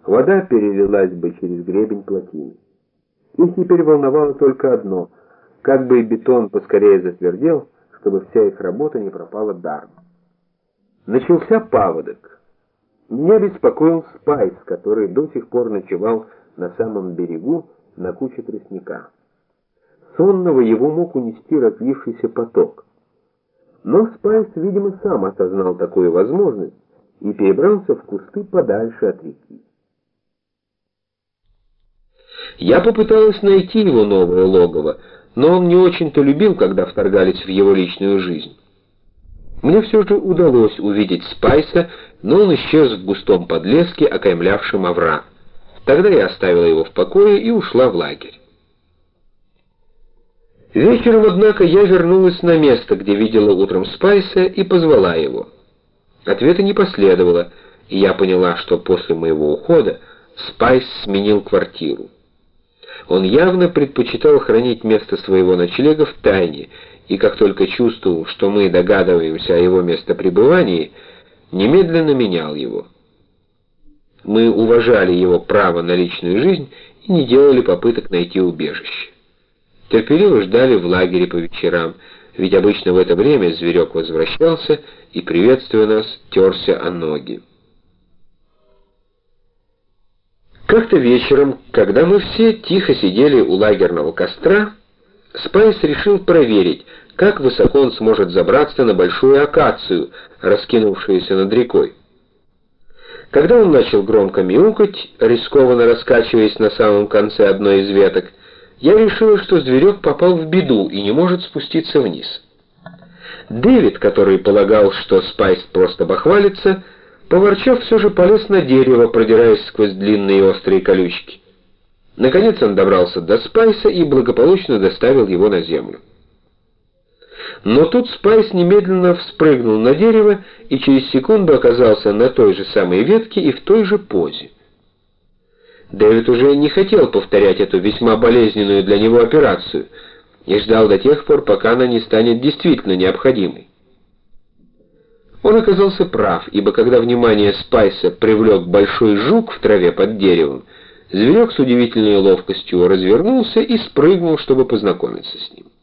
вода перелилась бы через гребень плотины. Их теперь волновало только одно: как бы и бетон поскорее затвердел, чтобы вся их работа не пропала даром. Начался паводок. Меня беспокоил Спайс, который до сих пор ночевал на самом берегу на куче тростника. Сонного его мог унести разлившийся поток. Но Спайс, видимо, сам осознал такую возможность и перебрался в кусты подальше от реки. Я попыталась найти его новое логово, но он не очень-то любил, когда вторгались в его личную жизнь. Мне все же удалось увидеть Спайса, но он исчез в густом подлеске, окаймлявшем овраг. Тогда я оставила его в покое и ушла в лагерь. Вечером, однако, я вернулась на место, где видела утром Спайса, и позвала его. Ответа не последовало, и я поняла, что после моего ухода Спайс сменил квартиру. Он явно предпочитал хранить место своего ночлега в тайне, и как только чувствовал, что мы догадываемся о его местопребывании, немедленно менял его. Мы уважали его право на личную жизнь и не делали попыток найти убежище. Терпеливо ждали в лагере по вечерам, ведь обычно в это время зверек возвращался и, приветствуя нас, терся о ноги. Как-то вечером, когда мы все тихо сидели у лагерного костра, Спайс решил проверить, как высоко он сможет забраться на большую акацию, раскинувшуюся над рекой. Когда он начал громко мяукать, рискованно раскачиваясь на самом конце одной из веток, я решила, что зверек попал в беду и не может спуститься вниз. Дэвид, который полагал, что Спайс просто бахвалится, поворчав, все же полез на дерево, продираясь сквозь длинные острые колючки. Наконец он добрался до Спайса и благополучно доставил его на землю. Но тут Спайс немедленно вспрыгнул на дерево и через секунду оказался на той же самой ветке и в той же позе. Дэвид уже не хотел повторять эту весьма болезненную для него операцию и ждал до тех пор, пока она не станет действительно необходимой. Он оказался прав, ибо когда внимание Спайса привлек большой жук в траве под деревом, зверек с удивительной ловкостью развернулся и спрыгнул, чтобы познакомиться с ним.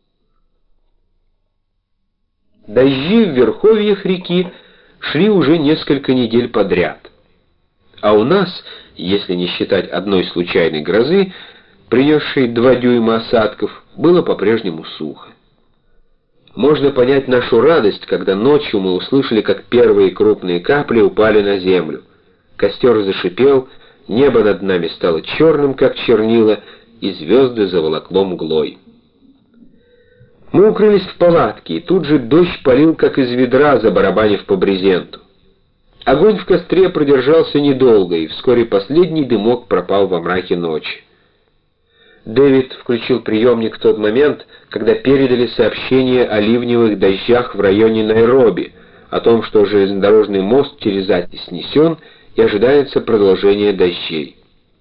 Дожди в верховьях реки шли уже несколько недель подряд, а у нас, если не считать одной случайной грозы, принесшей 2 дюйма осадков, было по-прежнему сухо. Можно понять нашу радость, когда ночью мы услышали, как первые крупные капли упали на землю. Костер зашипел, небо над нами стало черным, как чернила, и звезды заволокло мглой. Мы укрылись в палатке, и тут же дождь полил, как из ведра, забарабанив по брезенту. Огонь в костре продержался недолго, и вскоре последний дымок пропал во мраке ночи. Дэвид включил приемник в тот момент, когда передали сообщение о ливневых дождях в районе Найроби, о том, что железнодорожный мост через Ати снесен и ожидается продолжение дождей.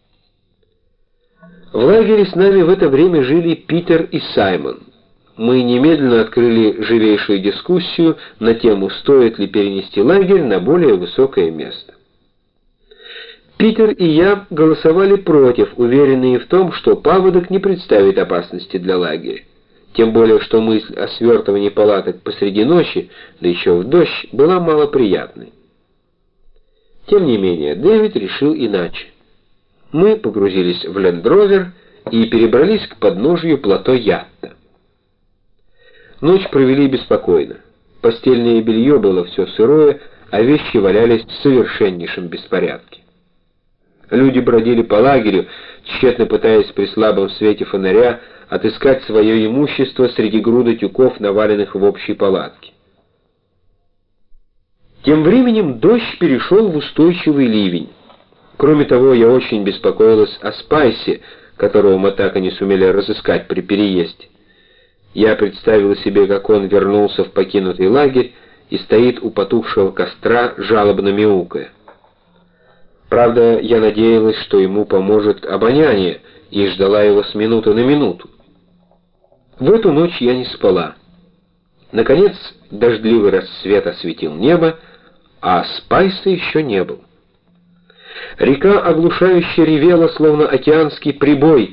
В лагере с нами в это время жили Питер и Саймон. Мы немедленно открыли живейшую дискуссию на тему, стоит ли перенести лагерь на более высокое место. Питер и я голосовали против, уверенные в том, что паводок не представит опасности для лагеря. Тем более, что мысль о свертывании палаток посреди ночи, да еще в дождь, была малоприятной. Тем не менее, Дэвид решил иначе. Мы погрузились в лендровер и перебрались к подножию плато Ятта. Ночь провели беспокойно. Постельное белье было все сырое, а вещи валялись в совершеннейшем беспорядке. Люди бродили по лагерю, тщетно пытаясь при слабом свете фонаря отыскать свое имущество среди груды тюков, наваленных в общей палатке. Тем временем дождь перешел в устойчивый ливень. Кроме того, я очень беспокоилась о Спайсе, которого мы так и не сумели разыскать при переезде. Я представила себе, как он вернулся в покинутый лагерь и стоит у потухшего костра, жалобно мяукая. Правда, я надеялась, что ему поможет обоняние, и ждала его с минуты на минуту. В эту ночь я не спала. Наконец, дождливый рассвет осветил небо, а Спайса еще не было. Река оглушающе ревела, словно океанский прибой,